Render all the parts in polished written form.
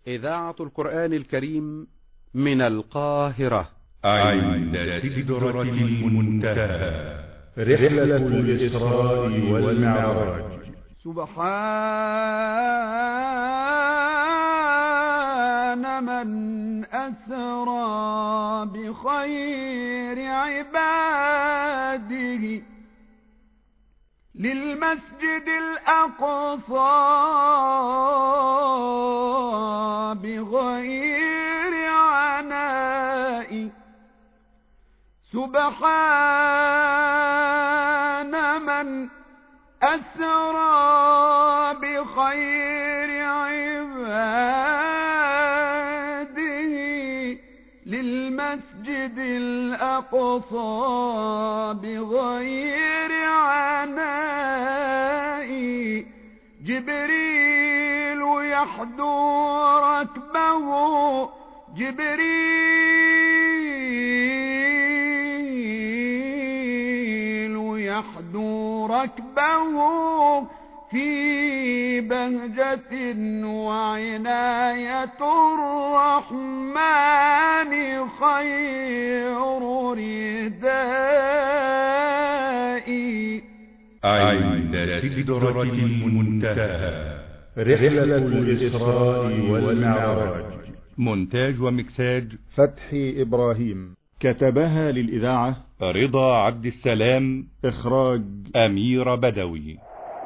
إذاعة القرآن الكريم من القاهرة. عند سدرة المنتهى، رحلة الإسراء والمعراج. سبحان من أسرى بخير عباده للمسجد الأقصى بغير عناء. سبحان من أسرى بخير عباده للمسجد الأقصى بغير عناء. جبريل يحدو ركبه يحدو ركبه في بهجة وعناية الرحمن خير ردائي. عند سدرة المنتهى، رحلة الإسراء والمعراج. مونتاج ومكساج فتحي إبراهيم. كتبها للإذاعة رضا عبد السلام. إخراج أمير بدوي.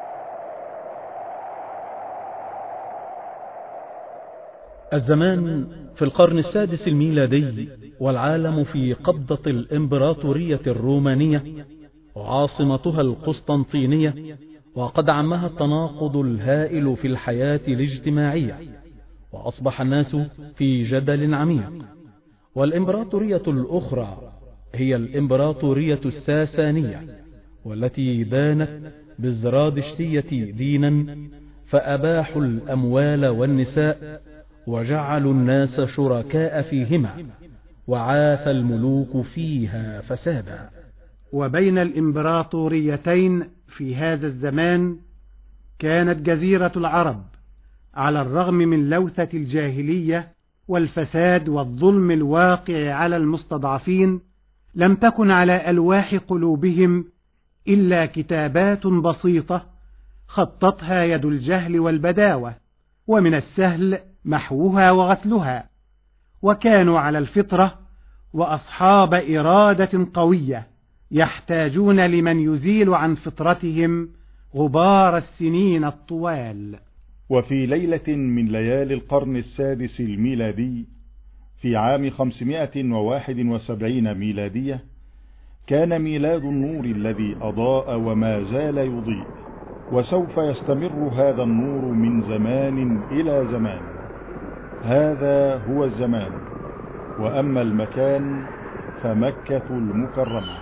الزمان في القرن السادس الميلادي، والعالم في قبضة الإمبراطورية الرومانية وعاصمتها القسطنطينية، وقد عمها التناقض الهائل في الحياة الاجتماعية، وأصبح الناس في جدل عميق. والإمبراطورية الأخرى هي الإمبراطورية الساسانية، والتي دانت بالزرادشتية دينا، فأباحوا الأموال والنساء وجعلوا الناس شركاء فيهما، وعاث الملوك فيها فسادا. وبين الإمبراطوريتين في هذا الزمان كانت جزيرة العرب على الرغم من لوثة الجاهلية والفساد والظلم الواقع على المستضعفين لم تكن على ألواح قلوبهم إلا كتابات بسيطة خطتها يد الجهل والبداوة، ومن السهل محوها وغسلها، وكانوا على الفطرة وأصحاب إرادة قوية يحتاجون لمن يزيل عن فطرتهم غبار السنين الطوال. وفي ليلة من ليالي القرن السادس الميلادي في عام 571 ميلادية كان ميلاد النور الذي أضاء وما زال يضيء، وسوف يستمر هذا النور من زمان إلى زمان. هذا هو الزمان. وأما المكان فمكة المكرمة.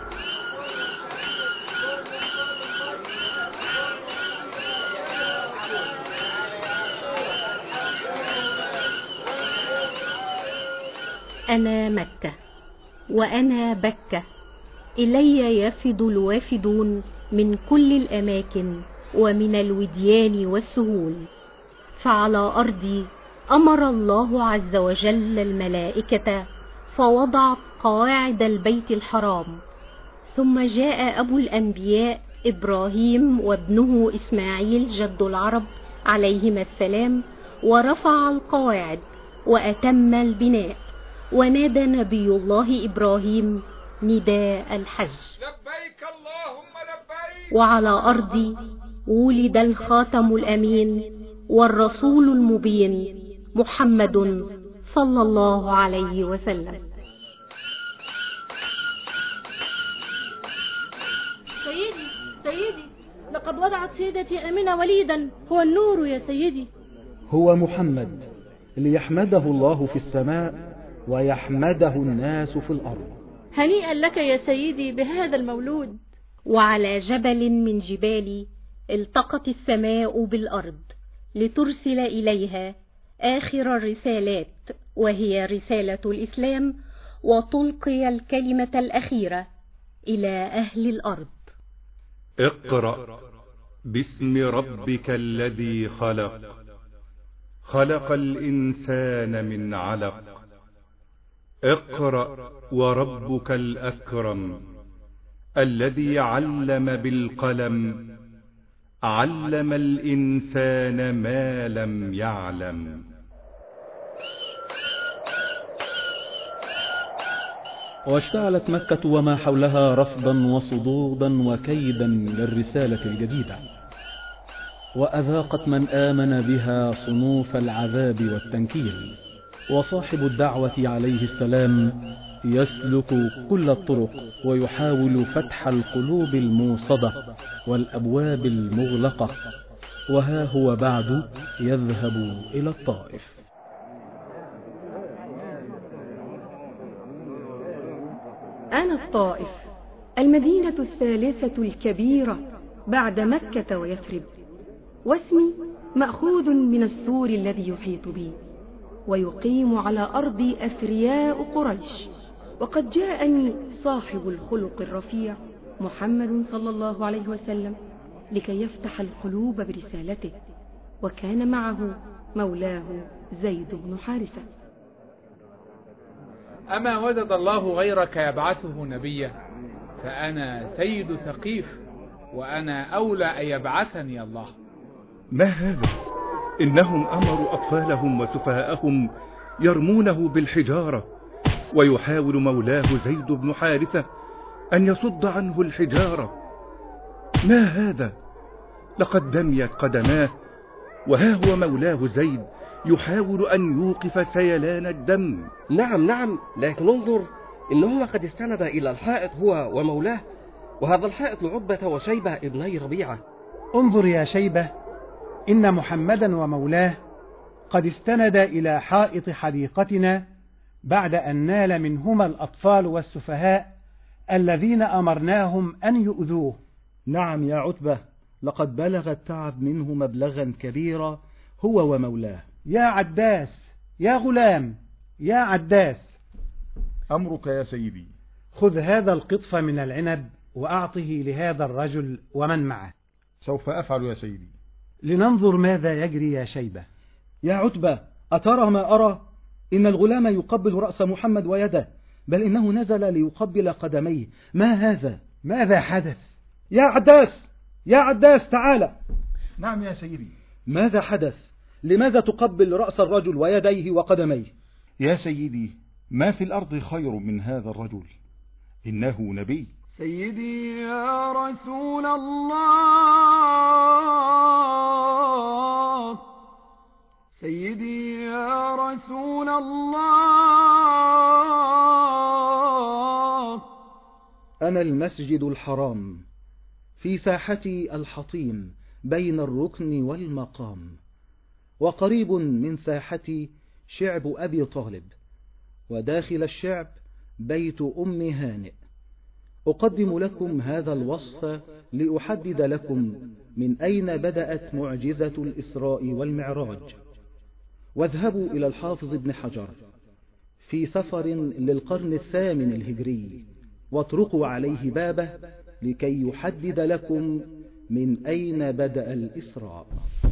أنا مكة وأنا بكة، إلي يفد الوافدون من كل الأماكن ومن الوديان والسهول. فعلى أرضي أمر الله عز وجل الملائكة فوضعت قواعد البيت الحرام، ثم جاء أبو الأنبياء إبراهيم وابنه إسماعيل جد العرب عليهما السلام، ورفع القواعد وأتم البناء، ونادى نبي الله إبراهيم نداء الحج: لبيك اللهم لبيك. وعلى أرضي ولد الخاتم الأمين والرسول المبين محمد صلى الله عليه وسلم. سيدي لقد وضعت سيدتي أمينة وليدا. هو النور يا سيدي. هو محمد ليحمده الله في السماء ويحمده الناس في الأرض. هنيئا لك يا سيدي بهذا المولود. وعلى جبل من جبالي التقت السماء بالأرض لترسل إليها آخر الرسالات، وهي رسالة الإسلام، وتلقي الكلمة الأخيرة إلى أهل الأرض. اقرأ باسم ربك الذي خلق، خلق الإنسان من علق. اقرأ وربك الأكرم الذي علم بالقلم علم الإنسان ما لم يعلم. واشتعلت مكة وما حولها رفضا وصدودا وكيدا للرسالة الجديدة، وأذاقت من آمن بها صنوف العذاب والتنكيل. وصاحب الدعوة عليه السلام يسلك كل الطرق ويحاول فتح القلوب الموصدة والأبواب المغلقة، وها هو بعد يذهب إلى الطائف. أنا الطائف، المدينة الثالثة الكبيرة بعد مكة ويثرب، واسمي مأخوذ من السور الذي يحيط بي، ويقيم على أرضي أثرياء قريش. وقد جاءني صاحب الخلق الرفيع محمد صلى الله عليه وسلم لكي يفتح القلوب برسالته، وكان معه مولاه زيد بن حارثة. أما وجد الله غيرك يبعثه نبيا، فأنا سيد ثقيف، وأنا أولى أن يبعثني الله. ما هذا؟ إنهم أمروا أطفالهم وسفهاءهم يرمونه بالحجارة، ويحاول مولاه زيد بن حارثة أن يصد عنه الحجارة. ما هذا؟ لقد دميت قدماه، وها هو مولاه زيد يحاول أن يوقف سيلان الدم. نعم، لكن انظر، إنهما قد استند إلى الحائط هو ومولاه، وهذا الحائط لعتبة وشيبة ابني ربيعة. انظر يا شيبة، إن محمدا ومولاه قد استند إلى حائط حديقتنا بعد أن نال منهما الأطفال والسفهاء الذين أمرناهم أن يؤذوه. نعم يا عتبة، لقد بلغ التعب منه مبلغا كبيرا هو ومولاه. يا عداس، يا غلام، يا عداس. أمرك يا سيدي. خذ هذا القطف من العنب وأعطه لهذا الرجل ومن معه. سوف أفعل يا سيدي. لننظر ماذا يجري يا شيبة. يا عتبة، أترى ما أرى؟ إن الغلام يقبل رأس محمد ويده، بل إنه نزل ليقبل قدميه. ما هذا؟ ماذا حدث؟ يا عداس، يا عداس، تعال. نعم يا سيدي. ماذا حدث؟ لماذا تقبل رأس الرجل ويديه وقدميه؟ يا سيدي، ما في الأرض خير من هذا الرجل، إنه نبي. سيدي يا رسول الله، سيدي يا رسول الله. أنا المسجد الحرام، في ساحتي الحطيم بين الركن والمقام، وقريب من ساحتي شعب أبي طالب، وداخل الشعب بيت أم هانئ. أقدم لكم هذا الوصف لأحدد لكم من أين بدأت معجزة الإسراء والمعراج. واذهبوا إلى الحافظ ابن حجر في سفر للقرن الثامن الهجري، واطرقوا عليه بابه لكي يحدد لكم من أين بدأ الإسراء.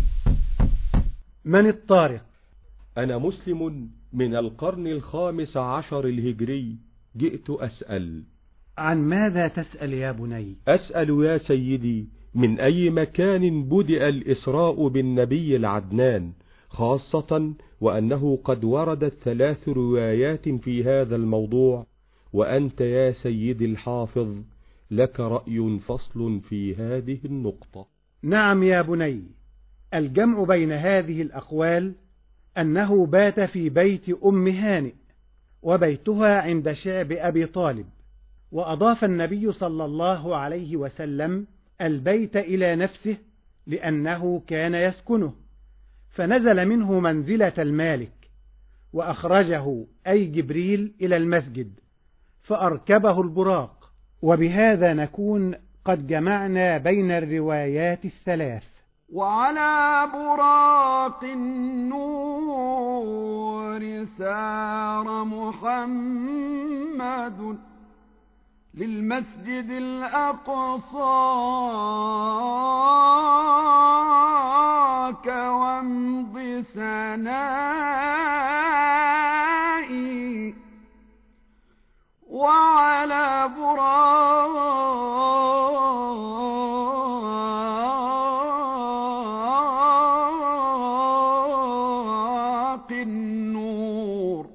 من الطارق؟ أنا مسلم من القرن الخامس عشر الهجري، جئت أسأل. عن ماذا تسأل يا بني؟ أسأل يا سيدي من أي مكان بدأ الإسراء بالنبي العدنان، خاصة وأنه قد وردت 3 روايات في هذا الموضوع، وأنت يا سيدي الحافظ لك رأي فصل في هذه النقطة. نعم يا بني، الجمع بين هذه الأقوال أنه بات في بيت أم هانئ، وبيتها عند شعب أبي طالب، وأضاف النبي صلى الله عليه وسلم البيت إلى نفسه لأنه كان يسكنه، فنزل منه منزلة المالك، وأخرجه أي جبريل إلى المسجد فأركبه البراق. وبهذا نكون قد جمعنا بين الروايات ال3. وعلى براق النور سار محمد للمسجد الأقصى كوامض سنائي وعلى براق النور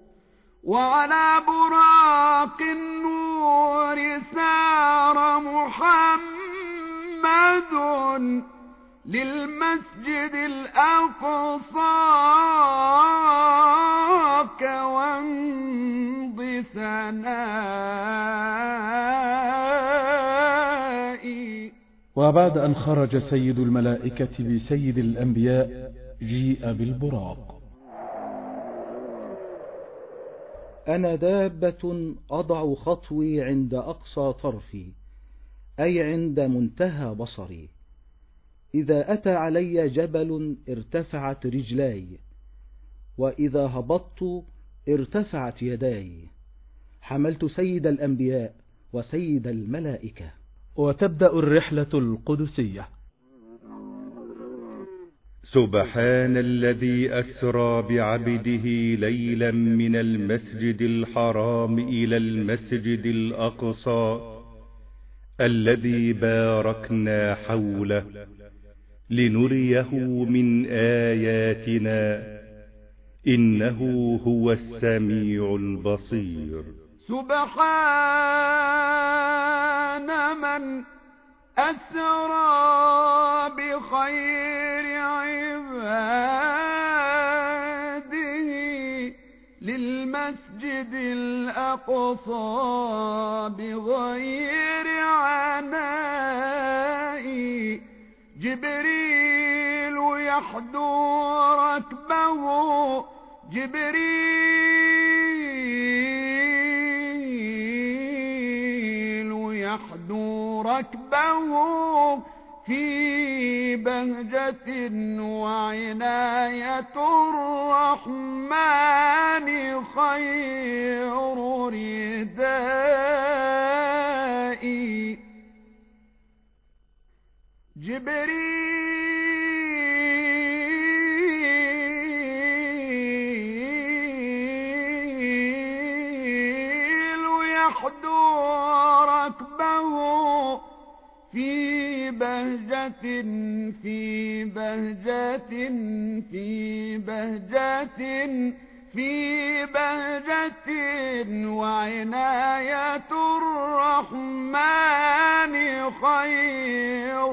سار محمد للمسجد الأقصى كوانض سنائي. وبعد أن خرج سيد الملائكة بسيد الأنبياء جيء بالبراق. أنا دابة أضع خطوي عند أقصى طرفي، أي عند منتهى بصري. إذا أتى علي جبل ارتفعت رجلاي، وإذا هبطت ارتفعت يداي. حملت سيد الأنبياء وسيد الملائكة. وتبدأ الرحلة القدسية. سبحان الذي أسرى بعبده ليلا من المسجد الحرام إلى المسجد الأقصى الذي باركنا حوله لنريه من آياتنا إنه هو السميع البصير. سبحان من أسرى بخير عباده للمسجد الأقصى بغير عناء. جبريل يحدو ركبه يحدو ركبه في بهجة وعناية الرحمن خير ردائي. جبريل يحدو ركبه في بهجة وعناية الرحمن خير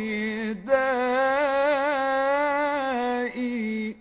ردائي.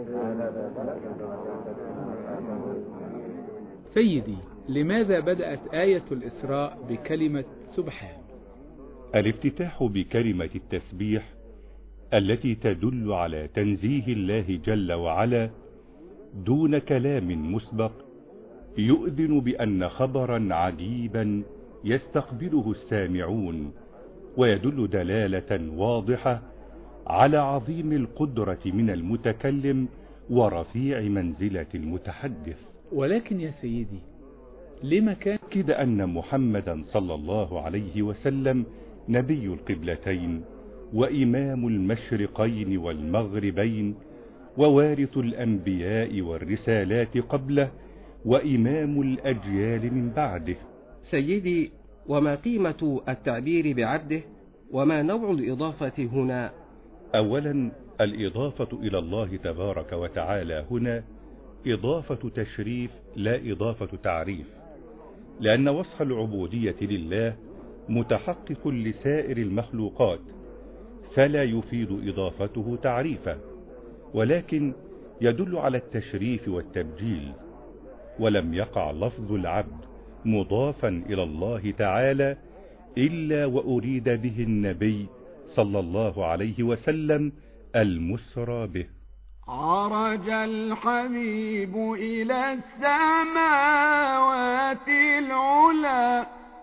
سيدي، لماذا بدأت آية الإسراء بكلمة سبحان؟ الافتتاح بكلمة التسبيح التي تدل على تنزيه الله جل وعلا دون كلام مسبق، يؤذن بأن خبرا عجيبا يستقبله السامعون، ويدل دلالة واضحة على عظيم القدرة من المتكلم ورفيع منزلة المتحدث. ولكن يا سيدي، لما كان كده أن محمدا صلى الله عليه وسلم نبي القبلتين وإمام المشرقين والمغربين ووارث الأنبياء والرسالات قبله وإمام الأجيال من بعده. سيدي، وما قيمة التعبير بعبده؟ وما نوع الإضافة هنا؟ أولا، الإضافة إلى الله تبارك وتعالى هنا إضافة تشريف لا إضافة تعريف، لأن وصف العبودية لله متحقق لسائر المخلوقات، فلا يفيد إضافته تعريفا، ولكن يدل على التشريف والتبجيل. ولم يقع لفظ العبد مضافا إلى الله تعالى إلا وأريد به النبي صلى الله عليه وسلم المسرى به. عرج الحبيب إلى السماوات العلا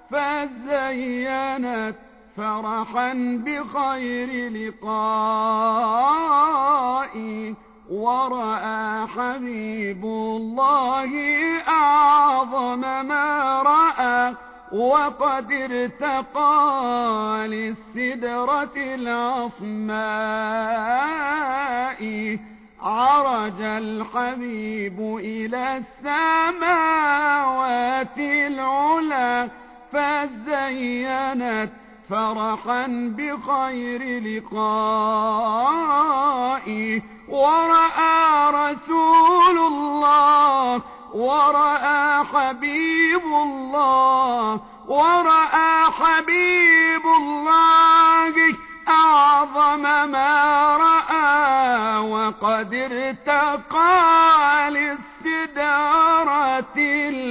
فزينت فرحا بخير لقائي، ورأى حبيب الله أعظم ما رأى، وقد ارتقى للسدرة العصماء. عرج الحبيب إلى السماوات العلا فزينت فرحا بخير لقائي ورأى رسول الله ورأى حبيب الله ورأى حبيب الله أعظم ما رأى وقد ارتقى للسدارة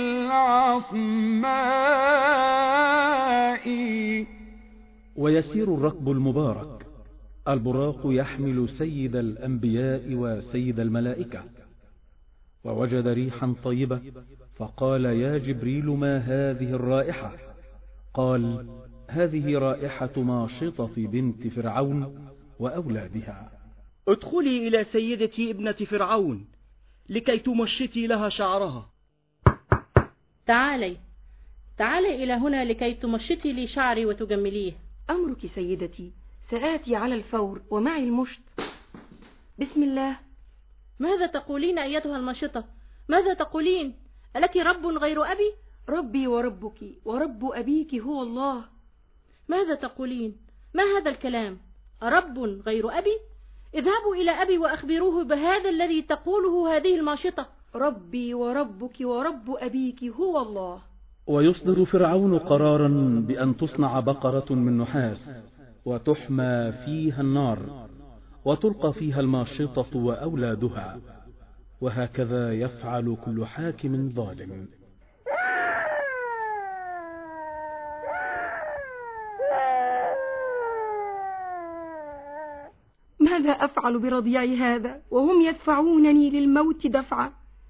العصماء. ويسير الركب المبارك البراق يحمل سيد الأنبياء وسيد الملائكة، ووجد ريحا طيبة فقال: يا جبريل ما هذه الرائحة؟ قال: هذه رائحة ماشطة بنت فرعون وأولادها. ادخلي إلى سيدتي ابنة فرعون لكي تمشطي لها شعرها. تعالي إلى هنا لكي تمشطي لي شعري وتجمليه. أمرك سيدتي، سآتي على الفور ومعي المشط. بسم الله. ماذا تقولين أيتها الماشطة؟ ماذا تقولين؟ ألك رب غير أبي؟ ربي وربك ورب أبيك هو الله. ماذا تقولين؟ ما هذا الكلام؟ رب غير أبي؟ اذهبوا إلى أبي وأخبروه بهذا الذي تقوله هذه الماشطة. ربي وربك ورب أبيك هو الله. ويصدر فرعون قرارا بأن تصنع بقرة من نحاس وتحمى فيها النار وتلقى فيها الماشطة وأولادها، وهكذا يفعل كل حاكم ظالم. ماذا أفعل برضيعي هذا وهم يدفعونني للموت دفعا؟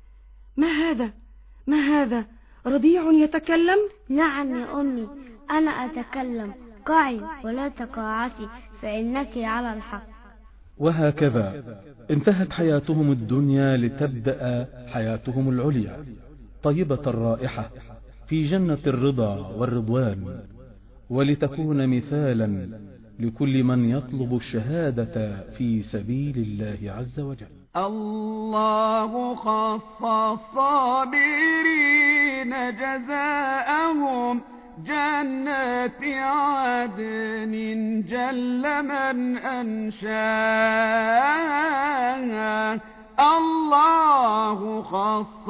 ما هذا رضيع يتكلم؟ نعم يا أمي، أنا أتكلم. قعي ولا تقاعسي فإنك على الحق. وهكذا انتهت حياتهم الدنيا لتبدأ حياتهم العليا طيبة الرائحة في جنة الرضا والرضوان، ولتكون مثالا لكل من يطلب الشهادة في سبيل الله عز وجل. الله خص الصابرين جزاءهم جنات عدن جل من أنشاها. الله خص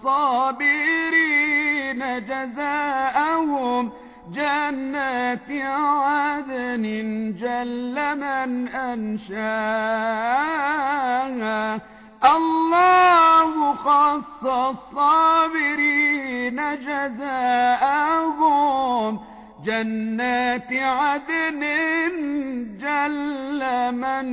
الصابرين جزاءهم جنات عدن جل من أنشاها. الله خص الصابرين جزاءهم جنات عدن جل من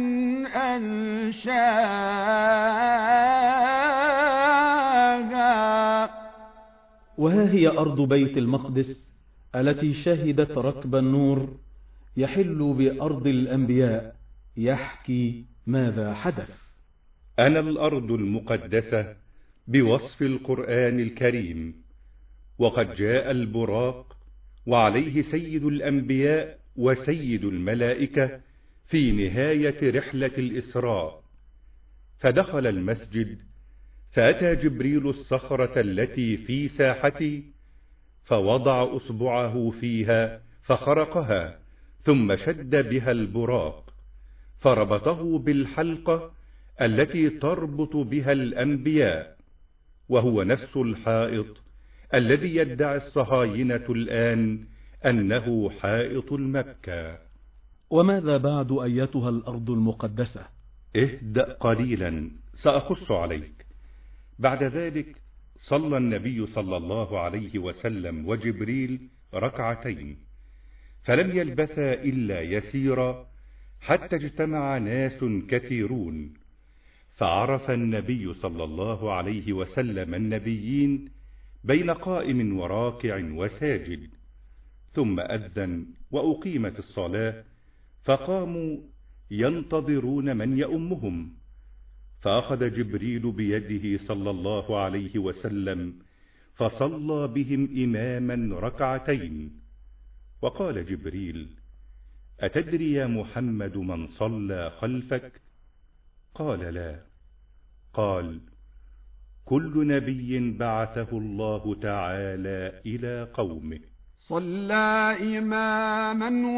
أنشاها. وها هي أرض بيت المقدس التي شهدت ركب النور يحل بأرض الأنبياء، يحكي ماذا حدث. أنا الأرض المقدسة بوصف القرآن الكريم، وقد جاء البراق وعليه سيد الأنبياء وسيد الملائكة في نهاية رحلة الإسراء، فدخل المسجد فأتى جبريل الصخرة التي في ساحتي فوضع أصبعه فيها فخرقها، ثم شد بها البراق فربطه بالحلقة التي تربط بها الأنبياء، وهو نفس الحائط الذي يدعي الصهاينة الآن أنه حائط المكة. وماذا بعد أيتها الأرض المقدسة؟ اهدأ قليلا سأقص عليك. بعد ذلك صلى النبي صلى الله عليه وسلم وجبريل ركعتين، فلم يلبثا إلا يسيرا حتى اجتمع ناس كثيرون، فعرف النبي صلى الله عليه وسلم النبيين بين قائم وراكع وساجد، ثم أذن وأقيمت الصلاة، فقاموا ينتظرون من يؤمهم، فأخذ جبريل بيده صلى الله عليه وسلم فصلى بهم إماما ركعتين، وقال جبريل: أتدري يا محمد من صلى خلفك؟ قال: لا. قال: كل نبي بعثه الله تعالى إلى قومه. صلى إماما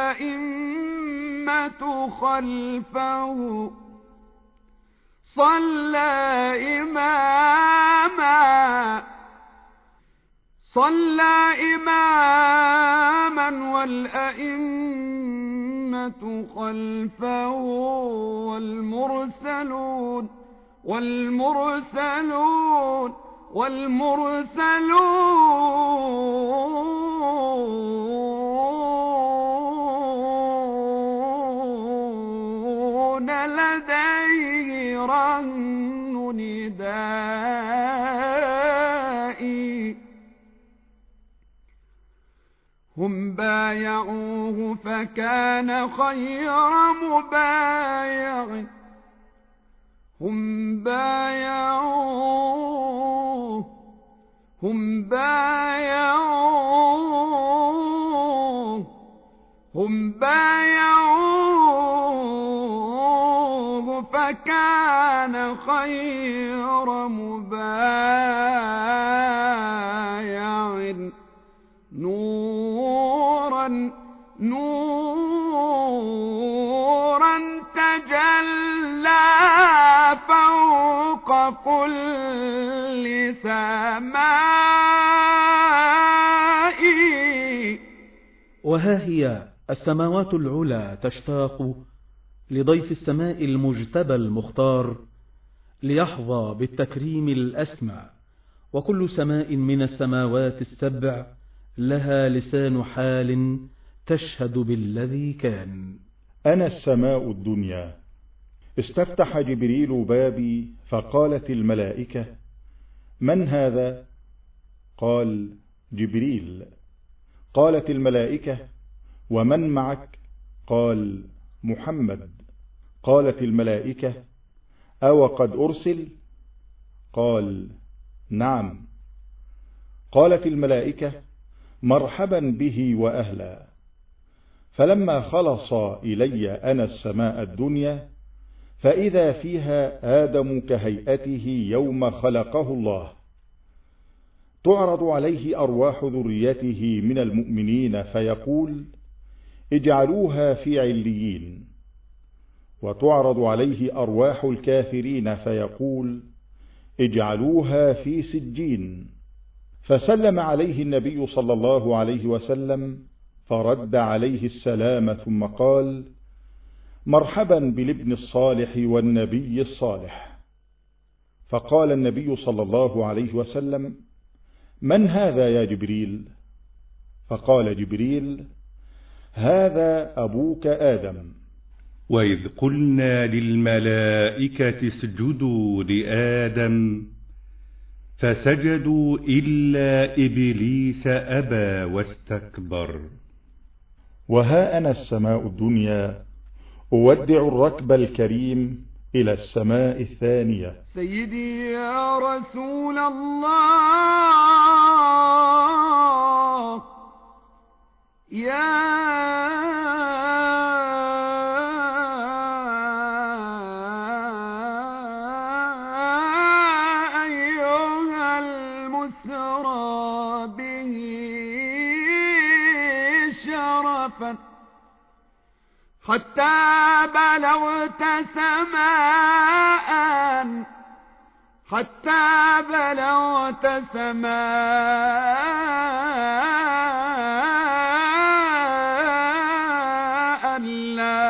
والأئمة خلفه، صلى إماما والأئمة خلفه، والمرسلون لديه رهن ندائي، هم بايعوه فكان خير مبايع، هم بايعوه فكان خير مبايع، نورا تجلى فوق كل سماء. وها هي السماوات العلى تشتاق لضيف السماء المجتبى المختار ليحظى بالتكريم الأسمى، وكل سماء من السماوات السبع لها لسان حال تشهد بالذي كان. أنا السماء الدنيا. استفتح جبريل بابي فقالت الملائكة: من هذا؟ قال: جبريل. قالت الملائكة: ومن معك؟ قال: محمد. قالت الملائكة: أو قد أرسل؟ قال: نعم. قالت الملائكة: مرحبا به وأهلا. فلما خلص إلي أنا السماء الدنيا فإذا فيها آدم كهيئته يوم خلقه الله، تعرض عليه أرواح ذريته من المؤمنين فيقول: اجعلوها في عليين، وتعرض عليه أرواح الكافرين فيقول: اجعلوها في سجين. فسلم عليه النبي صلى الله عليه وسلم فرد عليه السلام ثم قال: مرحبا بالابن الصالح والنبي الصالح. فقال النبي صلى الله عليه وسلم: من هذا يا جبريل؟ فقال جبريل: هذا أبوك آدم. وإذ قلنا للملائكة اسجدوا لآدم فسجدوا إلا إبليس أبى واستكبر. وها أنا السماء الدنيا أودع الركب الكريم إلى السماء الثانية. سيدي يا رسول الله، يا أيها المسرى به شرفا، حتى بلغت سماء، حتى بلغت سماء لا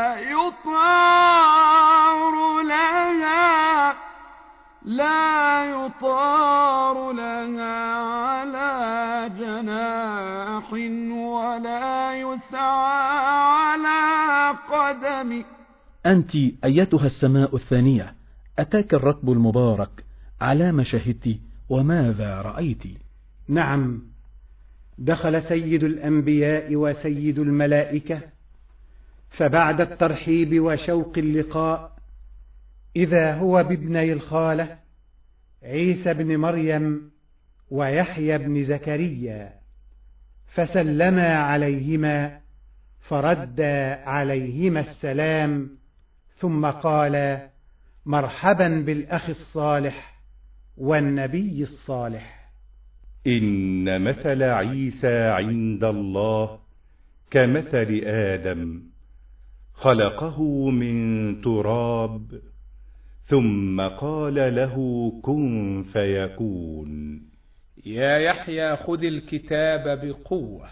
يطار لها، لا يطار لها على جناح ولا يسعى على قدم. أنت أيتها السماء الثانية، أتاك الركب المبارك، على ما شهدت وماذا رأيت؟ نعم، دخل سيد الأنبياء وسيد الملائكة، فبعد الترحيب وشوق اللقاء إذا هو بابني الخالة عيسى بن مريم ويحيى بن زكريا، فسلما عليهما فرد عليهما السلام، ثم قال: مرحبا بالأخ الصالح والنبي الصالح. إن مثل عيسى عند الله كمثل آدم، خلقه من تراب ثم قال له كن فيكون. يا يحيى خذ الكتاب بقوة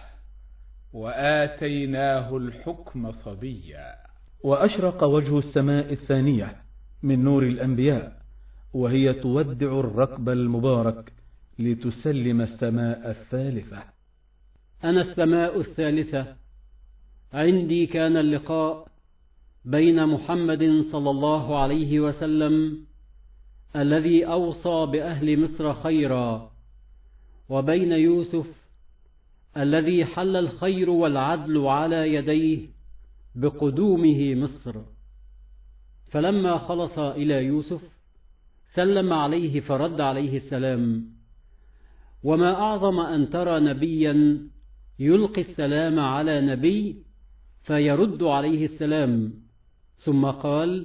وآتيناه الحكم صبيا. وأشرق وجه السماء الثانية من نور الأنبياء وهي تودع الركب المبارك لتسلم السماء الثالثة. أنا السماء الثالثة، عندي كان اللقاء بين محمد صلى الله عليه وسلم الذي أوصى بأهل مصر خيرا، وبين يوسف الذي حل الخير والعدل على يديه بقدومه مصر. فلما خلص إلى يوسف سلم عليه فرد عليه السلام. وما أعظم أن ترى نبيا يلقي السلام على نبي فيرد عليه السلام، ثم قال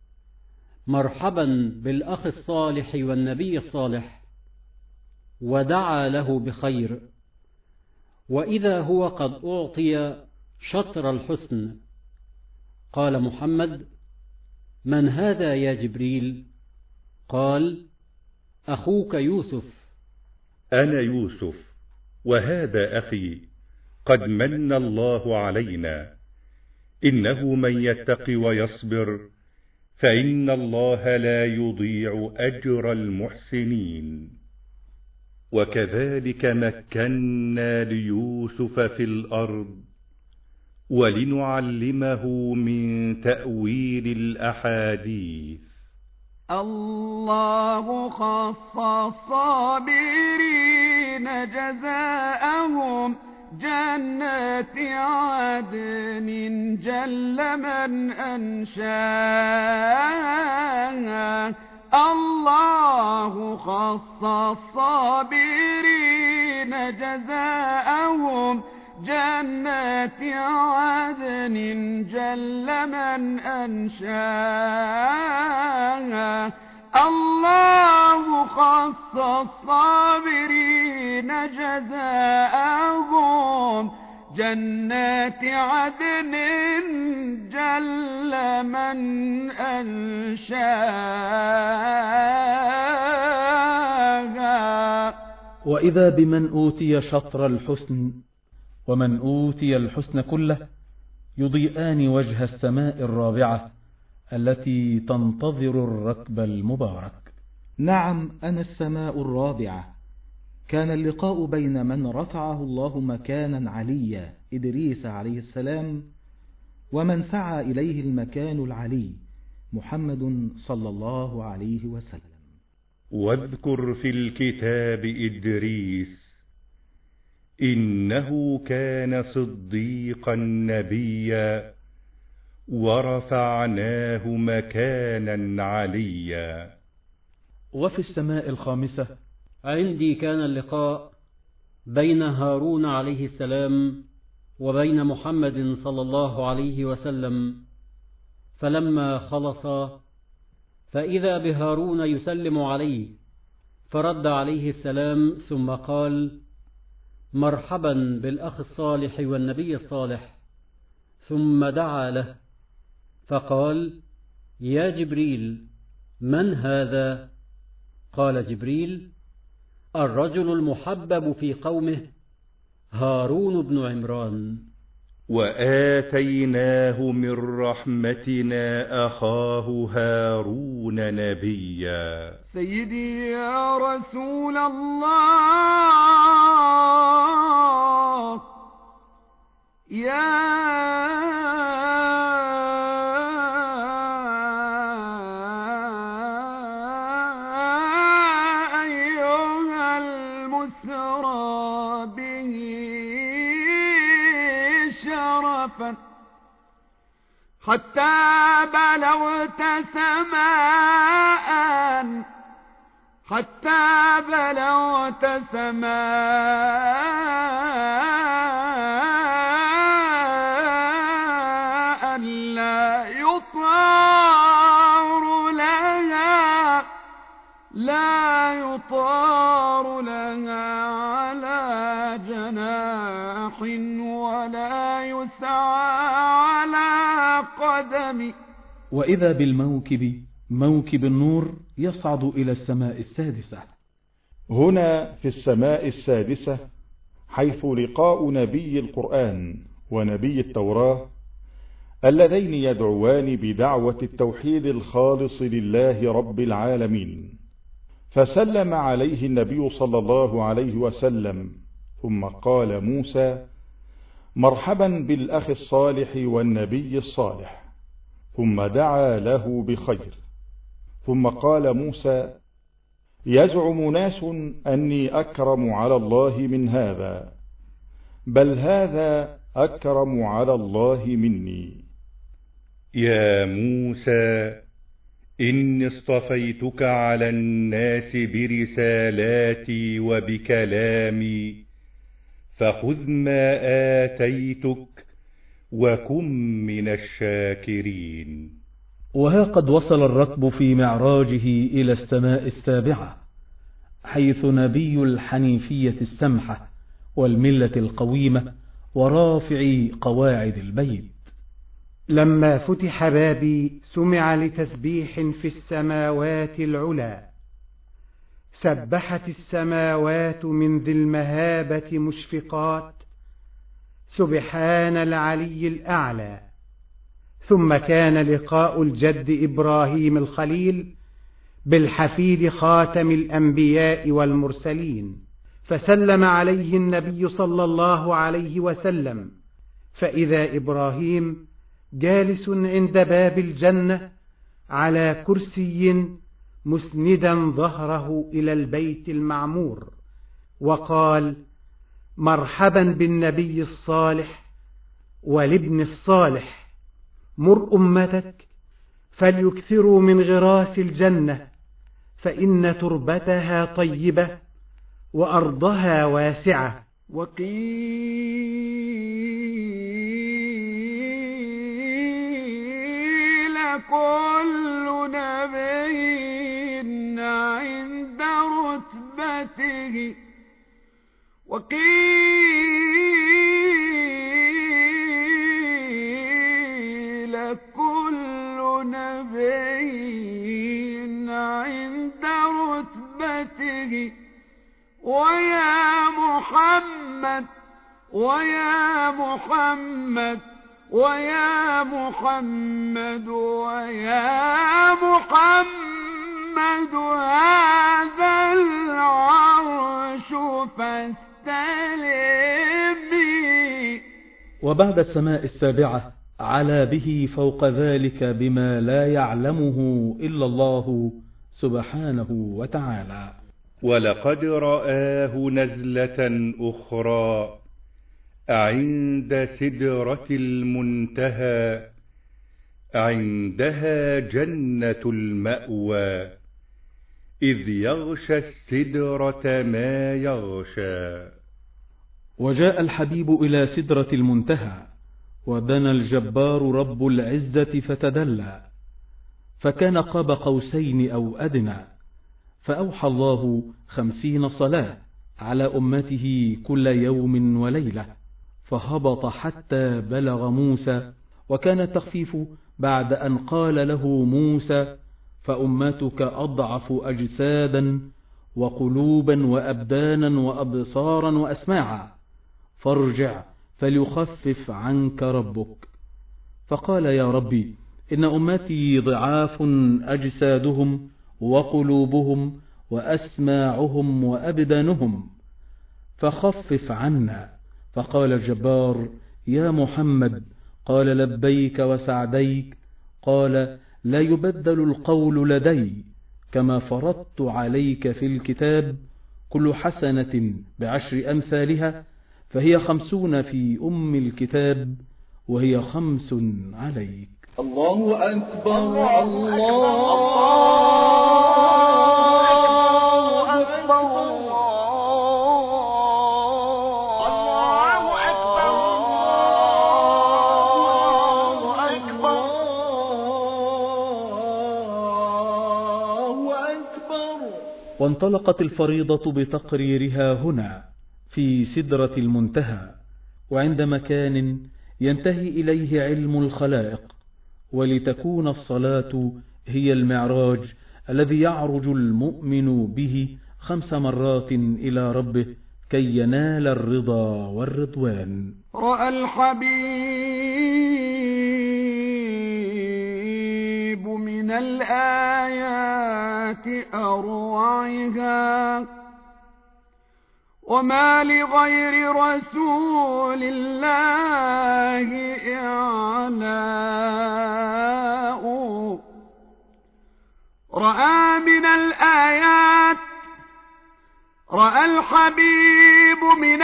مرحبا بالأخ الصالح والنبي الصالح، ودعا له بخير. وإذا هو قد أعطي شطر الحسن. قال محمد من هذا يا جبريل؟ قال أخوك يوسف. أنا يوسف وهذا أخي، قد من الله علينا، إنه من يتق ويصبر فإن الله لا يضيع أجر المحسنين. وكذلك مكنا ليوسف في الأرض ولنعلمه من تأويل الأحاديث. الله خص الصابرين جزاءهم جنات عدن جل من أنشاها. الله خص الصابرين جزاءهم جنات عدن جل من أنشاها. الله خص الصابرين جزاءهم جنات عدن جل من أنشاها. وإذا بمن أوتي شطر الحسن ومن أوتي الحسن كله يضيئان وجه السماء الرابعة التي تنتظر الركب المبارك. نعم، أنا السماء الرابعة. كان اللقاء بين من رفعه الله مكانا عليا إدريس عليه السلام، ومن سعى إليه المكان العلي محمد صلى الله عليه وسلم. واذكر في الكتاب إدريس إنه كان صديقا نبيا ورفعناه مكانا عليا. وفي السماء الخامسة عندي كان اللقاء بين هارون عليه السلام وبين محمد صلى الله عليه وسلم. فلما خلص فإذا بهارون يسلم عليه فرد عليه السلام، ثم قال مرحبا بالأخ الصالح والنبي الصالح، ثم دعا له فقال يا جبريل من هذا؟ قال جبريل الرجل المحبب في قومه هارون بن عمران. وآتيناه من رحمتنا أخاه هارون نبيا. سيدي يا رسول الله يا أيها المسرى به شرفا حتى بلغت سماء حتى بلغت سماء لا يطار لها لا يطار لها على جناح ولا يسعى على قدم. وإذا بالموكب موكب النور يصعد إلى السماء السادسة. هنا في السماء السادسة حيث لقاء نبي القرآن ونبي التوراة اللذين يدعوان بدعوة التوحيد الخالص لله رب العالمين. فسلم عليه النبي صلى الله عليه وسلم، ثم قال موسى: مرحبا بالأخ الصالح والنبي الصالح، ثم دعا له بخير. ثم قال موسى: يزعم ناس أني أكرم على الله من هذا، بل هذا أكرم على الله مني. يا موسى إني اصطفيتك على الناس برسالاتي وبكلامي، فخذ ما آتيتك وكن من الشاكرين. وها قد وصل الركب في معراجه إلى السماء السابعة، حيث نبي الحنيفية السمحة والملة القويمة ورافع قواعد البيت. لما فتح بابي سمع لتسبيح في السماوات العلى، سبحت السماوات من ذي المهابة مشفقات، سبحان العلي الأعلى. ثم كان لقاء الجد إبراهيم الخليل بالحفيد خاتم الأنبياء والمرسلين، فسلم عليه النبي صلى الله عليه وسلم، فإذا إبراهيم جالس عند باب الجنة على كرسي مسندا ظهره إلى البيت المعمور، وقال: مرحبا بالنبي الصالح والابن الصالح، مر أمتك فليكثروا من غراس الجنة، فإن تربتها طيبة وأرضها واسعة. وقيل كل نبي عند رتبته، وقيل كل نبي عند رتبته، ويا محمد ويا محمد ويا محمد ويا محمد هذا العرش فاستلمي. وبعد السماء السابعة علا به فوق ذلك بما لا يعلمه إلا الله سبحانه وتعالى. ولقد رآه نزلة أخرى عند سدرة المنتهى، عندها جنة المأوى، إذ يغشى السدرة ما يغشى. وجاء الحبيب إلى سدرة المنتهى، ودنا الجبار رب العزة فتدلى، فكان قاب قوسين أو أدنى، فأوحى الله 50 صلاة على أمته كل يوم وليلة، فهبط حتى بلغ موسى. وكان التخفيف بعد أن قال له موسى: فأمتك أضعف أجسادا وقلوبا وأبدانا وأبصارا وأسماعا، فارجع فليخفف عنك ربك. فقال: يا ربي، إن أمتي ضعاف أجسادهم وقلوبهم وأسماعهم وأبدانهم، فخفف عنا. فقال الجبار: يا محمد. قال: لبيك وسعديك. قال: لا يبدل القول لدي، كما فرضت عليك في الكتاب، كل حسنة ب10 أمثالها، فهي 50 في أم الكتاب، وهي 5 عليك. الله أكبر الله أكبر الله أكبر الله أكبر الله أكبر. وانطلقت الفريضة بتقريرها هنا في سدرة المنتهى، وعند مكان ينتهي إليه علم الخلائق، ولتكون الصلاة هي المعراج الذي يعرج المؤمن به 5 مرات إلى ربه كي ينال الرضا والرضوان. رأى الحبيب من الآيات أروعها، وما لغير رسول الله إعلاء. رأى من الآيات، رأى الحبيب من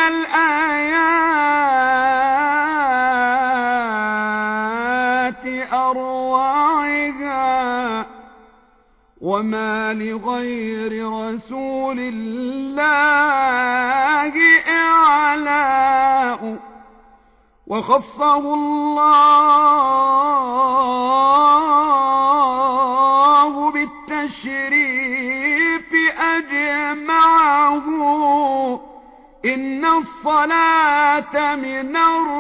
الآيات أروعها، وما لغير رسول الله إعلاء. وخصه الله بالتشريف أجمعه، إن الصلاة من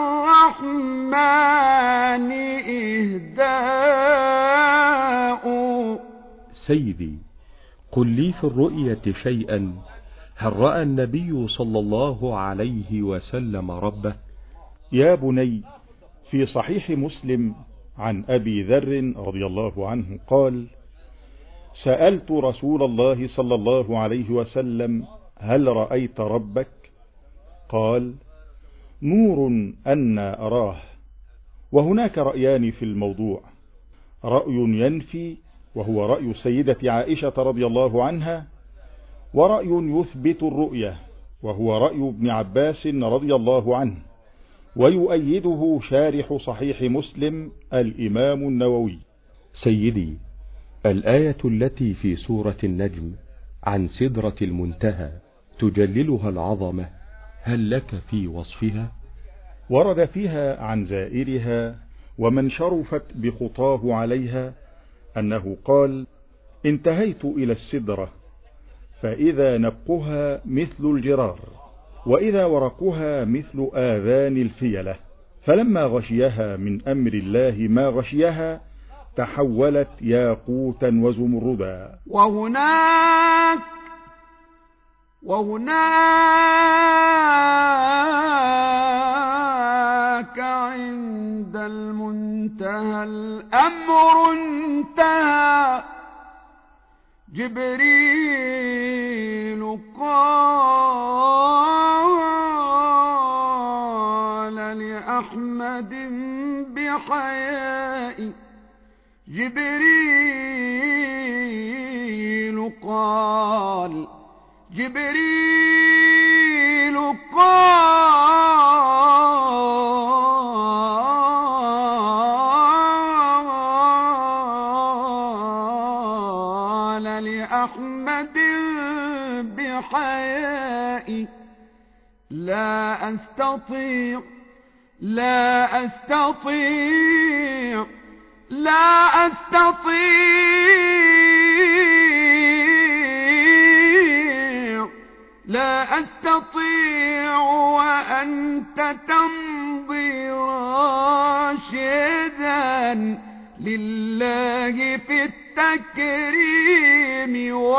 الرحمن إهداء. سيدي، قل لي في الرؤية شيئا، هل رأى النبي صلى الله عليه وسلم ربه؟ يا بني، في صحيح مسلم عن أبي ذر رضي الله عنه قال: سألت رسول الله صلى الله عليه وسلم: هل رأيت ربك؟ قال: نور أنا أراه. وهناك رأيان في الموضوع: رأي ينفي وهو رأي سيدة عائشة رضي الله عنها، ورأي يثبت الرؤية وهو رأي ابن عباس رضي الله عنه، ويؤيده شارح صحيح مسلم الإمام النووي. سيدي، الآية التي في سورة النجم عن سدرة المنتهى تجللها العظمة، هل لك في وصفها؟ ورد فيها عن زائرها ومن شرفت بخطاه عليها أنه قال: انتهيت إلى السدرة، فإذا نبقها مثل الجرار، وإذا ورقها مثل آذان الفيلة، فلما غشيها من أمر الله ما غشيها تحولت ياقوتا وزمردا. وهناك عند المنتهى الأمر انتهى. جبريل قال لأحمد بحياء، جبريل قال لأحمد بحياء: لا أستطيع وأنت تمضي راشدا لله في التكريم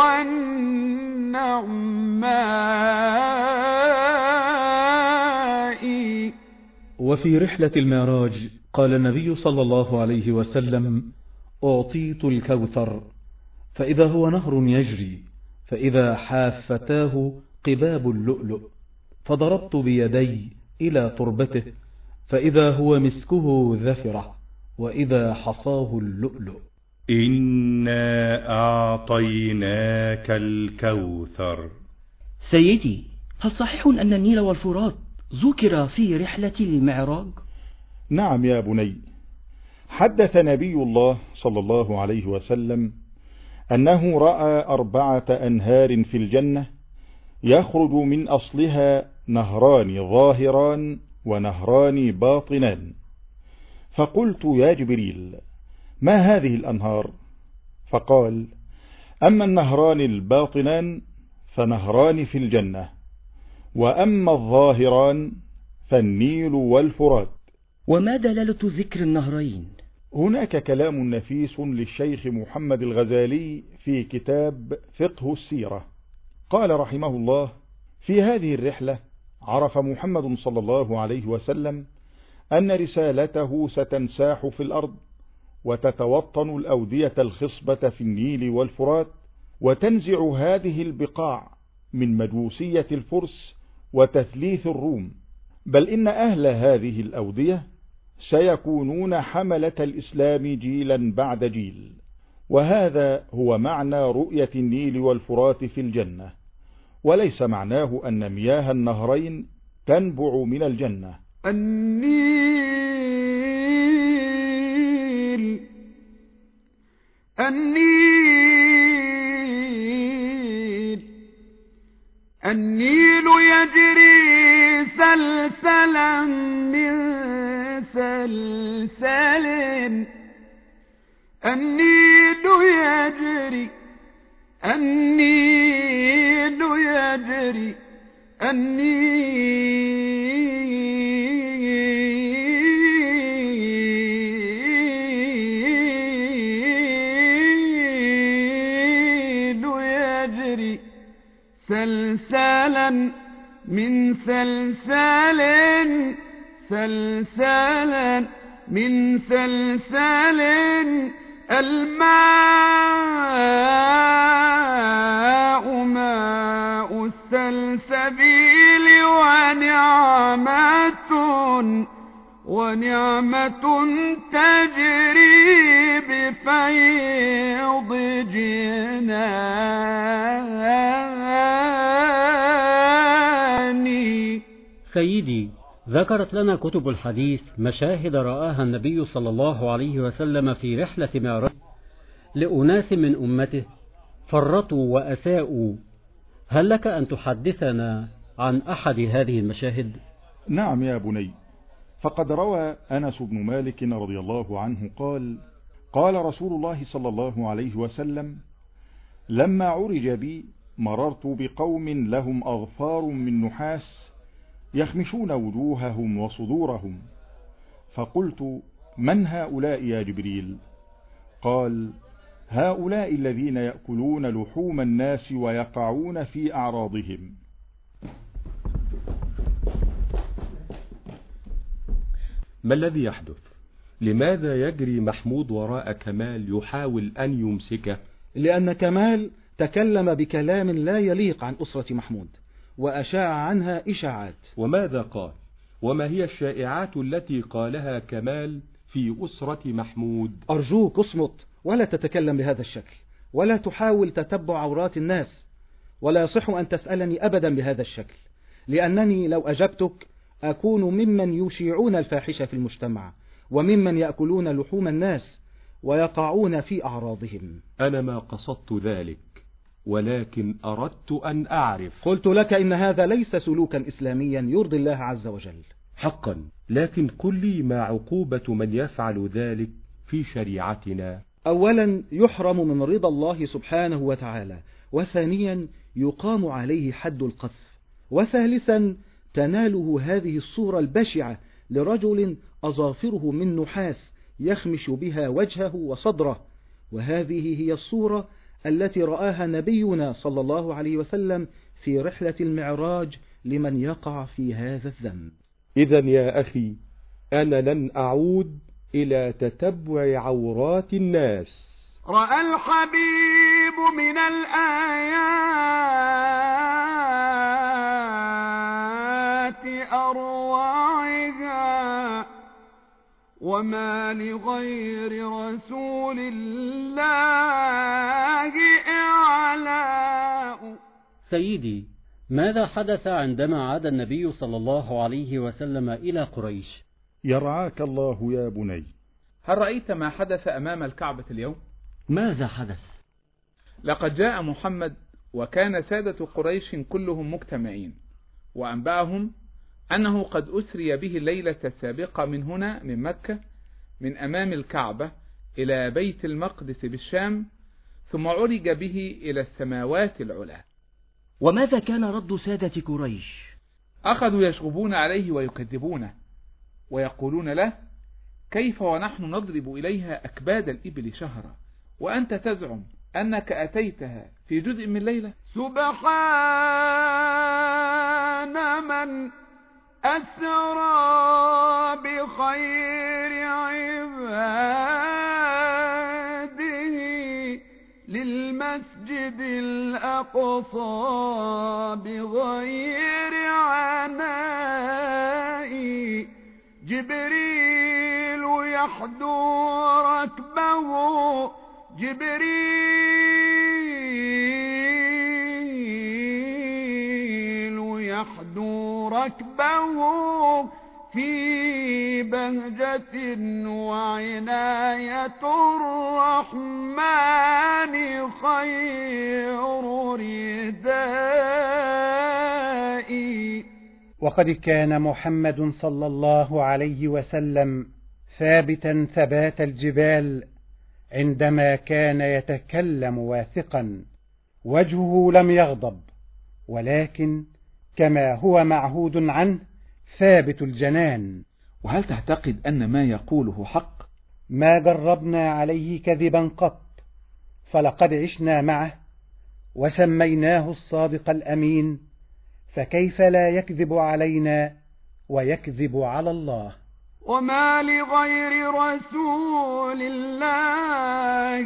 والنعماء. وفي رحلة المعراج قال النبي صلى الله عليه وسلم: أعطيت الكوثر، فإذا هو نهر يجري، فإذا حافتاه قباب اللؤلؤ، فضربت بيدي إلى تربته، فإذا هو مسكه ذفرة، وإذا حصاه اللؤلؤ. إنا أعطيناك الكوثر. سيدي، هل صحيح أن النيل والفرات ذكر في رحلة المعراج؟ نعم يا بني، حدث نبي الله صلى الله عليه وسلم أنه رأى 4 أنهار في الجنة يخرج من أصلها نهران ظاهران ونهران باطنان. فقلت: يا جبريل، ما هذه الأنهار؟ فقال: أما النهران الباطنان فنهران في الجنة، وأما الظاهران فالنيل والفرات. وما دلالة ذكر النهرين؟ هناك كلام نفيس للشيخ محمد الغزالي في كتاب فقه السيرة، قال رحمه الله: في هذه الرحلة عرف محمد صلى الله عليه وسلم أن رسالته ستنساح في الأرض، وتتوطن الأودية الخصبة في النيل والفرات، وتنزع هذه البقاع من مجوسية الفرس وتثليث الروم، بل إن أهل هذه الأودية سيكونون حملة الإسلام جيلا بعد جيل. وهذا هو معنى رؤية النيل والفرات في الجنة، وليس معناه أن مياه النهرين تنبع من الجنة. النيل يجري سلسلا من سلسل. النيل يجري سلسلا من سلسال الماء ماء السلسبيل ونعمة تجري بفيض جناني. سيدي، ذكرت لنا كتب الحديث مشاهد رآها النبي صلى الله عليه وسلم في رحلة معراج لأناس من أمته فرطوا وأساءوا. هل لك أن تحدثنا عن أحد هذه المشاهد؟ نعم يا بني، فقد روى أنس بن مالك رضي الله عنه قال: قال رسول الله صلى الله عليه وسلم: لما عرج بي مررت بقوم لهم أظفار من نحاس يخمشون وجوههم وصدورهم، فقلت: من هؤلاء يا جبريل؟ قال: هؤلاء الذين يأكلون لحوم الناس ويقعون في أعراضهم. ما الذي يحدث؟ لماذا يجري محمود وراء كمال يحاول أن يمسكه؟ لأن كمال تكلم بكلام لا يليق عن أسرة محمود، وأشاع عنها إشاعات. وماذا قال؟ وما هي الشائعات التي قالها كمال في أسرة محمود؟ أرجوك اصمت ولا تتكلم بهذا الشكل، ولا تحاول تتبع عورات الناس، ولا يصح أن تسألني أبدا بهذا الشكل، لأنني لو أجبتك أكون ممن يشيعون الفاحشة في المجتمع، وممن يأكلون لحوم الناس ويقعون في أعراضهم. أنا ما قصدت ذلك، ولكن أردت أن أعرف. قلت لك إن هذا ليس سلوكا إسلاميا يرضي الله عز وجل. حقا، لكن قل لي ما عقوبة من يفعل ذلك في شريعتنا؟ أولا يحرم من رضا الله سبحانه وتعالى، وثانيا يقام عليه حد القذف، وثالثا تناله هذه الصورة البشعة لرجل أظافره من نحاس يخمش بها وجهه وصدره، وهذه هي الصورة التي رآها نبينا صلى الله عليه وسلم في رحلة المعراج لمن يقع في هذا الذنب. إذن يا أخي، أنا لن أعود إلى تتبع عورات الناس. رأى الحبيب من الآيات أروعها، وما لغير رسول الله إعلاء. سيدي، ماذا حدث عندما عاد النبي صلى الله عليه وسلم إلى قريش؟ يرعاك الله يا بني. هل رأيت ما حدث أمام الكعبة اليوم؟ ماذا حدث؟ لقد جاء محمد وكان سادة قريش كلهم مجتمعين، وأنبأهم أنه قد أسري به الليلة السابقة من هنا من مكة من أمام الكعبة إلى بيت المقدس بالشام، ثم عرج به إلى السماوات العلى. وماذا كان رد سادة قريش؟ أخذوا يشغبون عليه ويكذبونه، ويقولون له: كيف ونحن نضرب إليها أكباد الإبل شهرا وأنت تزعم أنك أتيتها في جزء من ليلة؟ سبحان من أسرى بخير عباده للمسجد الأقصى بغير عناء، جبريل يحدو ركبه، جبريل يحدو ركبه في بهجة وعناية الرحمن خير ردائي. وقد كان محمد صلى الله عليه وسلم ثابتا ثبات الجبال عندما كان يتكلم واثقا، وجهه لم يغضب، ولكن كما هو معهود عنه ثابت الجنان. وهل تعتقد أن ما يقوله حق؟ ما جربنا عليه كذبا قط، فلقد عشنا معه وسميناه الصادق الأمين، فكيف لا يكذب علينا ويكذب على الله؟ وما لغير رسول الله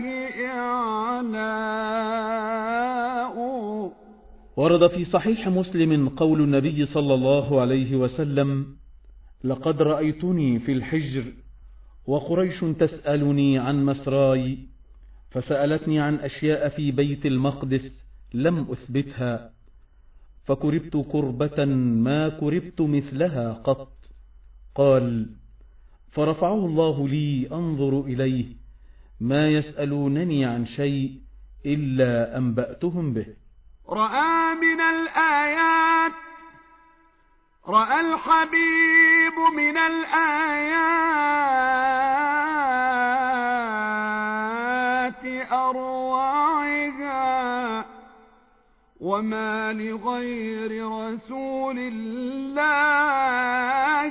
إعلاء. ورد في صحيح مسلم قول النبي صلى الله عليه وسلم: لقد رأيتني في الحجر وقريش تسألني عن مسراي، فسألتني عن أشياء في بيت المقدس لم أثبتها، فكربت كربة ما كربت مثلها قط. قال: فرفعه الله لي أنظر إليه، ما يسألونني عن شيء إلا أنبأتهم به. رأى من الآيات، رأى الحبيب من الآيات أروعها، وما لغير رسول الله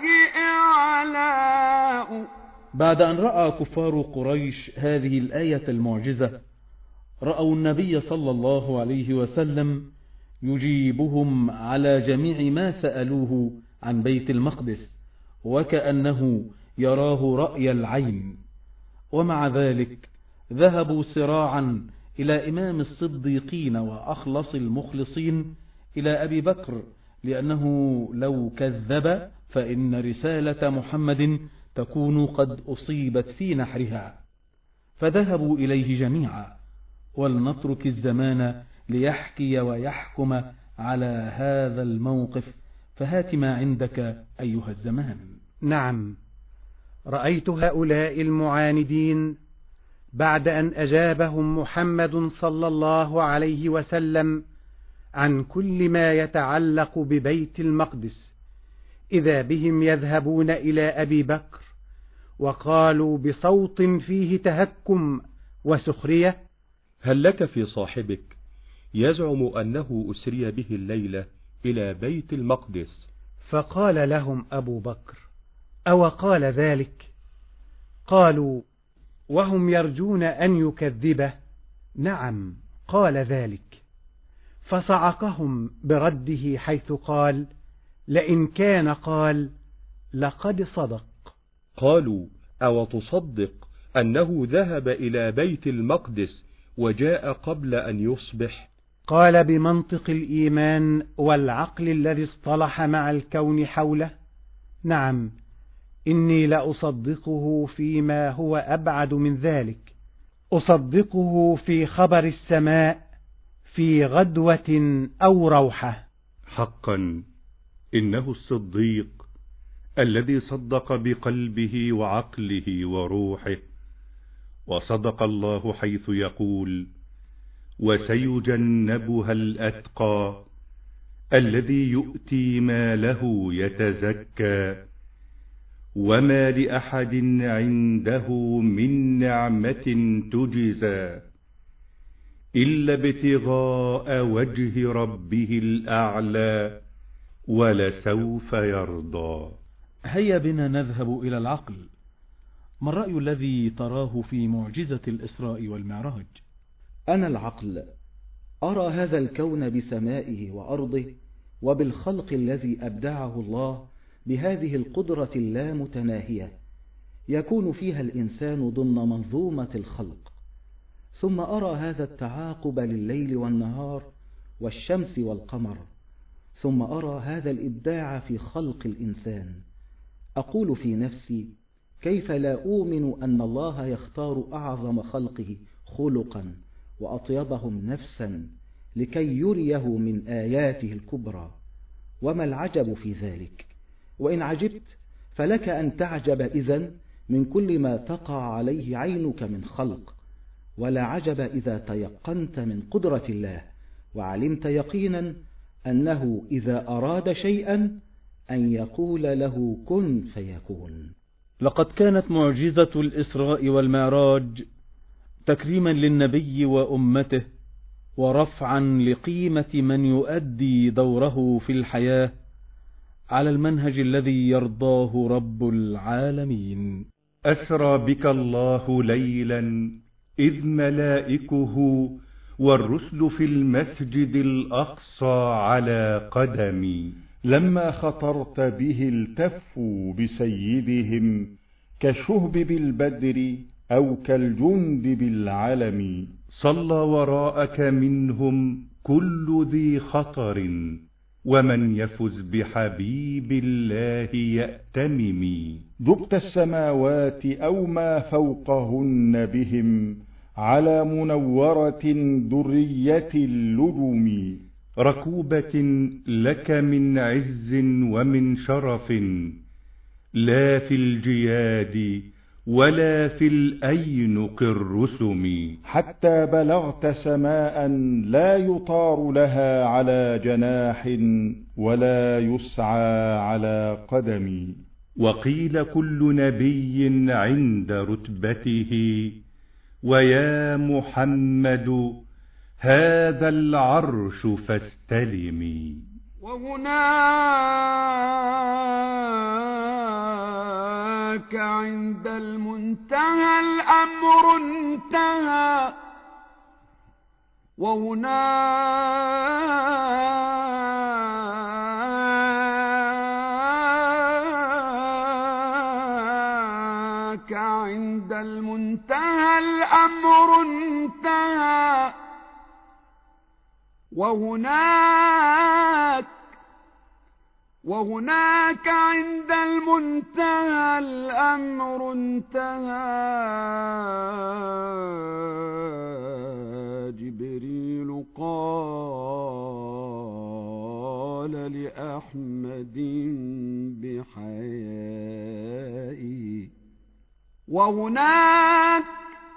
إعلاء. بعد أن رأى كفار قريش هذه الآية المعجزة، رأوا النبي صلى الله عليه وسلم يجيبهم على جميع ما سألوه عن بيت المقدس، وكأنه يراه رأي العين. ومع ذلك ذهبوا سراعا إلى إمام الصديقين وأخلص المخلصين، إلى أبي بكر، لأنه لو كذب فإن رسالة محمد تكون قد أصيبت في نحرها. فذهبوا إليه جميعا. ولنترك الزمان ليحكي ويحكم على هذا الموقف، فهات ما عندك أيها الزمان. نعم، رأيت هؤلاء المعاندين بعد أن أجابهم محمد صلى الله عليه وسلم عن كل ما يتعلق ببيت المقدس، إذا بهم يذهبون إلى أبي بكر وقالوا بصوت فيه تهكم وسخرية: هل لك في صاحبك يزعم أنه أسري به الليلة إلى بيت المقدس؟ فقال لهم أبو بكر: أو قال ذلك؟ قالوا وهم يرجون أن يكذبه: نعم قال ذلك. فصعقهم برده حيث قال: لئن كان قال لقد صدق. قالوا: أو تصدق أنه ذهب إلى بيت المقدس وجاء قبل أن يصبح؟ قال بمنطق الإيمان والعقل الذي اصطلح مع الكون حوله: نعم، إني لأصدقه فيما هو أبعد من ذلك، أصدقه في خبر السماء في غدوة أو روحة. حقا إنه الصديق الذي صدق بقلبه وعقله وروحه، وصدق الله حيث يقول: وسيجنبها الأتقى الذي يؤتي ماله يتزكى وما لأحد عنده من نعمة تجزى إلا ابتغاء وجه ربه الأعلى ولسوف يرضى. هيا بنا نذهب إلى العقل. ما الرأي الذي تراه في معجزة الإسراء والمعراج؟ أنا العقل أرى هذا الكون بسمائه وأرضه وبالخلق الذي أبدعه الله بهذه القدرة اللامتناهية، يكون فيها الإنسان ضمن منظومة الخلق. ثم أرى هذا التعاقب لليل والنهار والشمس والقمر. ثم أرى هذا الإبداع في خلق الإنسان. أقول في نفسي: كيف لا أؤمن أن الله يختار أعظم خلقه خلقا وأطيبهم نفسا لكي يريه من آياته الكبرى؟ وما العجب في ذلك؟ وإن عجبت فلك أن تعجب إذن من كل ما تقع عليه عينك من خلق. ولا عجب إذا تيقنت من قدرة الله وعلمت يقينا أنه إذا أراد شيئا أن يقول له كن فيكون. لقد كانت معجزة الإسراء والمعراج تكريما للنبي وأمته ورفعا لقيمة من يؤدي دوره في الحياة على المنهج الذي يرضاه رب العالمين. أسرى بك الله ليلا إذ ملائكه والرسل في المسجد الأقصى على قدمي. لما خطرت به التفوا بسيدهم كالشهب بالبدر أو كالجند بالعلم. صلى وراءك منهم كل ذي خطر ومن يفز بحبيب الله يأتمم. دقت السماوات أو ما فوقهن بهم على منورة درية اللجم. ركوبة لك من عز ومن شرف لا في الجياد ولا في الأينق الرسم. حتى بلغت سماء لا يطار لها على جناح ولا يسعى على قدم. وقيل كل نبي عند رتبته ويا محمد هذا العرش فاستلمي. وهناك عند المنتهى الأمر انتهى. وهناك عند المنتهى الأمر انتهى. وهناك عند المنتهى الأمر انتهى. جبريل قال لأحمد بحيائه. وهناك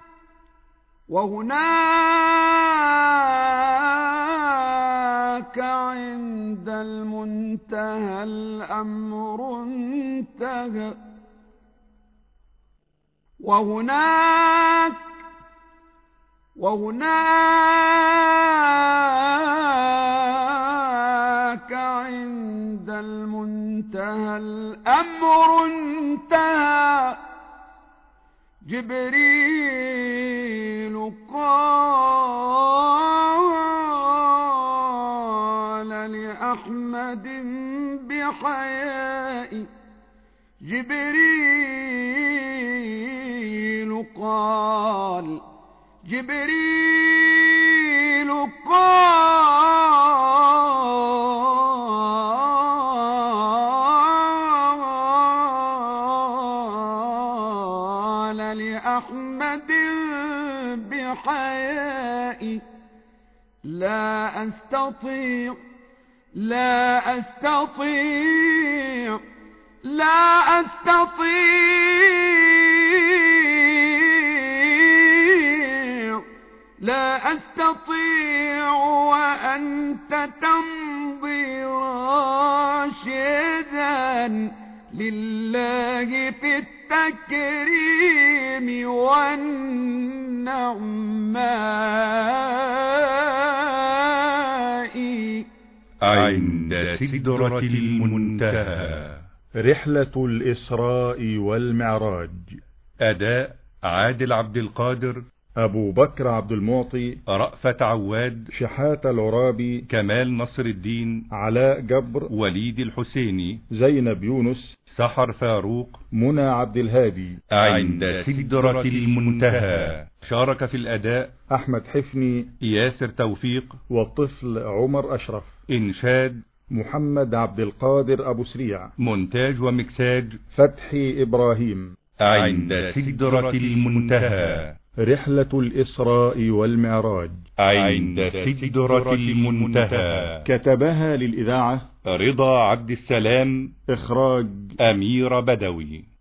عند المنتهى الأمر انتهى. وهناك عند المنتهى الأمر انتهى. جبريل قال لأحمد بحيائي. جبريل قال لأحمد بحيائي. لا أستطيع وأنت تمضي راشدا لله في التكريم والنعماء. عند سدرة المنتهى. رحلة الإسراء والمعراج. أداء عادل عبد القادر، أبو بكر عبد المعطي، رأفت عواد، شحات العرابي، كمال نصر الدين، علاء جبر، وليد الحسيني، زينب يونس، سحر فاروق، منى عبد الهادي. عند سدرة المنتهى. شارك في الأداء أحمد حفني، ياسر توفيق، والطفل عمر أشرف. إنشاد محمد عبد القادر أبو سريع. مونتاج ومكساج فتحي إبراهيم. عند سدرة المنتهى. رحلة الإسراء والمعراج. عند سدرة المنتهى. كتبها للإذاعة رضا عبد السلام. إخراج أمير بدوي.